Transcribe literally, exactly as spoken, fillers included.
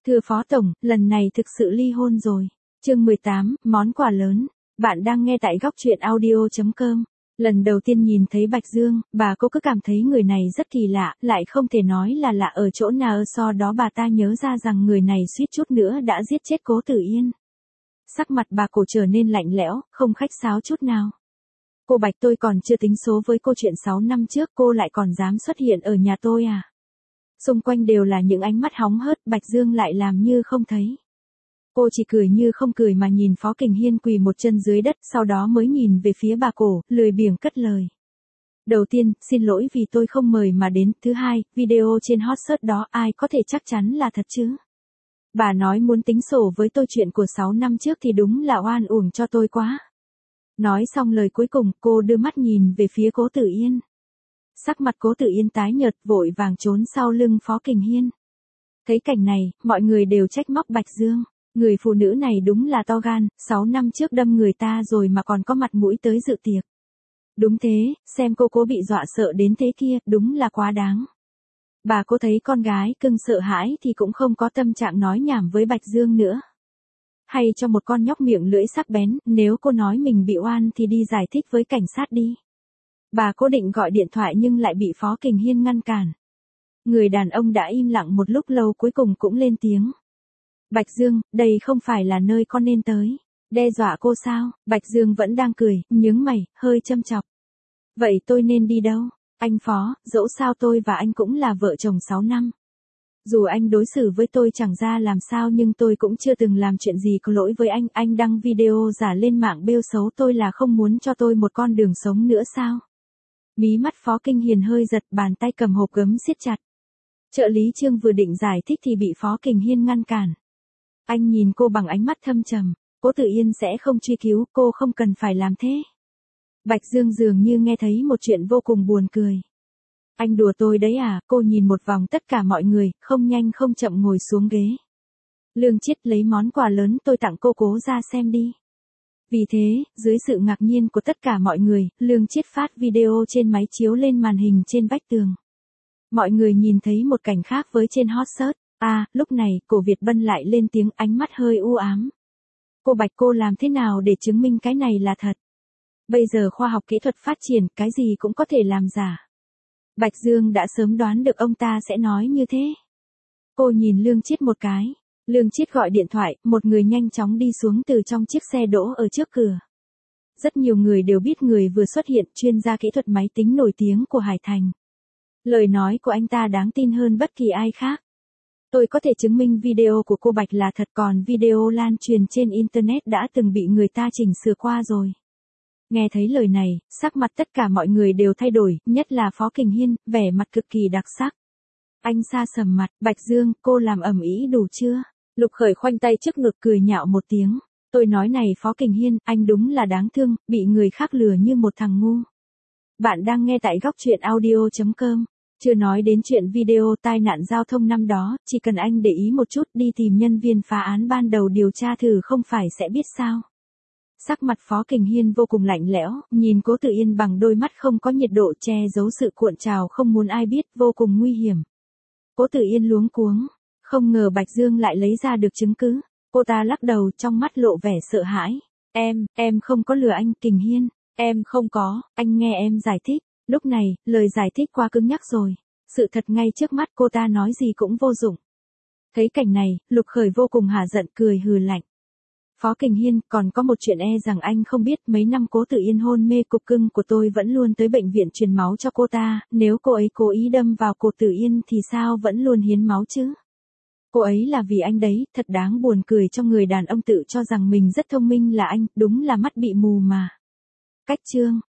Thưa Phó Tổng, lần này thực sự ly hôn rồi. Chương mười tám, món quà lớn. Bạn đang nghe tại góc truyện audio chấm com. Lần đầu tiên nhìn thấy Bạch Dương, bà cô cứ cảm thấy người này rất kỳ lạ, lại không thể nói là lạ ở chỗ nào. Sau đó bà ta nhớ ra rằng người này suýt chút nữa đã giết chết Cố Tử Yên. Sắc mặt bà cổ trở nên lạnh lẽo, không khách sáo chút nào. Cô Bạch, tôi còn chưa tính số với cô chuyện sáu năm trước, cô lại còn dám xuất hiện ở nhà tôi à? Xung quanh đều là những ánh mắt hóng hớt, Bạch Dương lại làm như không thấy. Cô chỉ cười như không cười mà nhìn Phó Kình Hiên quỳ một chân dưới đất, sau đó mới nhìn về phía bà cổ, lười biếng cất lời. Đầu tiên, xin lỗi vì tôi không mời mà đến. Thứ hai, video trên hot search đó ai có thể chắc chắn là thật chứ? Bà nói muốn tính sổ với tôi chuyện của sáu năm trước thì đúng là oan uổng cho tôi quá. Nói xong lời cuối cùng, cô đưa mắt nhìn về phía Cố Tử Yên. Sắc mặt Cố Tử Yên tái nhợt, vội vàng trốn sau lưng Phó Kình Hiên. Thấy cảnh này, mọi người đều trách móc Bạch Dương. Người phụ nữ này đúng là to gan, sáu năm trước đâm người ta rồi mà còn có mặt mũi tới dự tiệc. Đúng thế, xem cô cố bị dọa sợ đến thế kia, đúng là quá đáng. Bà cô thấy con gái cưng sợ hãi thì cũng không có tâm trạng nói nhảm với Bạch Dương nữa. Hay cho một con nhóc miệng lưỡi sắc bén, nếu cô nói mình bị oan thì đi giải thích với cảnh sát đi. Bà cô định gọi điện thoại nhưng lại bị Phó Kình Hiên ngăn cản. Người đàn ông đã im lặng một lúc lâu cuối cùng cũng lên tiếng. Bạch Dương, đây không phải là nơi con nên tới. Đe dọa cô sao? Bạch Dương vẫn đang cười, nhướng mày, hơi châm chọc. Vậy tôi nên đi đâu? Anh Phó, dẫu sao tôi và anh cũng là vợ chồng sáu năm. Dù anh đối xử với tôi chẳng ra làm sao nhưng tôi cũng chưa từng làm chuyện gì có lỗi với anh. Anh đăng video giả lên mạng bêu xấu tôi là không muốn cho tôi một con đường sống nữa sao? Mí mắt Phó Kinh Hiền hơi giật, bàn tay cầm hộp gấm siết chặt. Trợ lý Trương vừa định giải thích thì bị Phó Kình Hiên ngăn cản. Anh nhìn cô bằng ánh mắt thâm trầm. Cố Tử Yên sẽ không truy cứu, cô không cần phải làm thế. Bạch Dương dường như nghe thấy một chuyện vô cùng buồn cười. Anh đùa tôi đấy à? Cô nhìn một vòng tất cả mọi người, không nhanh không chậm ngồi xuống ghế. Lương Chiết lấy món quà lớn tôi tặng cô cố ra xem đi. Vì thế, dưới sự ngạc nhiên của tất cả mọi người, Lương Chiết phát video trên máy chiếu lên màn hình trên vách tường. Mọi người nhìn thấy một cảnh khác với trên hot search. À, lúc này, Cổ Việt Bân lại lên tiếng, ánh mắt hơi u ám. Cô Bạch, cô làm thế nào để chứng minh cái này là thật? Bây giờ khoa học kỹ thuật phát triển, cái gì cũng có thể làm giả. Bạch Dương đã sớm đoán được ông ta sẽ nói như thế. Cô nhìn Lương Chiết một cái. Lương Chiết gọi điện thoại, một người nhanh chóng đi xuống từ trong chiếc xe đỗ ở trước cửa. Rất nhiều người đều biết người vừa xuất hiện, chuyên gia kỹ thuật máy tính nổi tiếng của Hải Thành. Lời nói của anh ta đáng tin hơn bất kỳ ai khác. Tôi có thể chứng minh video của cô Bạch là thật, còn video lan truyền trên Internet đã từng bị người ta chỉnh sửa qua rồi. Nghe thấy lời này, sắc mặt tất cả mọi người đều thay đổi, nhất là Phó Kình Hiên, vẻ mặt cực kỳ đặc sắc. Anh sa sầm mặt, Bạch Dương, cô làm ầm ĩ đủ chưa? Lục Khởi khoanh tay trước ngực cười nhạo một tiếng. Tôi nói này Phó Kình Hiên, anh đúng là đáng thương, bị người khác lừa như một thằng ngu. Bạn đang nghe tại góc truyện audio chấm com. Chưa nói đến chuyện video tai nạn giao thông năm đó, chỉ cần anh để ý một chút đi tìm nhân viên phá án ban đầu điều tra thử không phải sẽ biết sao. Sắc mặt Phó Kình Hiên vô cùng lạnh lẽo, nhìn Cố Tử Yên bằng đôi mắt không có nhiệt độ, che giấu sự cuộn trào không muốn ai biết, vô cùng nguy hiểm. Cố Tử Yên luống cuống, không ngờ Bạch Dương lại lấy ra được chứng cứ. Cô ta lắc đầu, trong mắt lộ vẻ sợ hãi. Em, em không có lừa anh, Kình Hiên, em không có, anh nghe em giải thích. Lúc này, lời giải thích quá cứng nhắc rồi. Sự thật ngay trước mắt, cô ta nói gì cũng vô dụng. Thấy cảnh này, Lục Khởi vô cùng hả giận, cười hừ lạnh. Phó Kình Hiên, còn có một chuyện e rằng anh không biết, mấy năm Cố Tử Yên hôn mê, cục cưng của tôi vẫn luôn tới bệnh viện truyền máu cho cô ta, nếu cô ấy cố ý đâm vào cổ Tử Yên thì sao vẫn luôn hiến máu chứ? Cô ấy là vì anh đấy, thật đáng buồn cười cho người đàn ông tự cho rằng mình rất thông minh là anh, đúng là mắt bị mù mà. Cách chương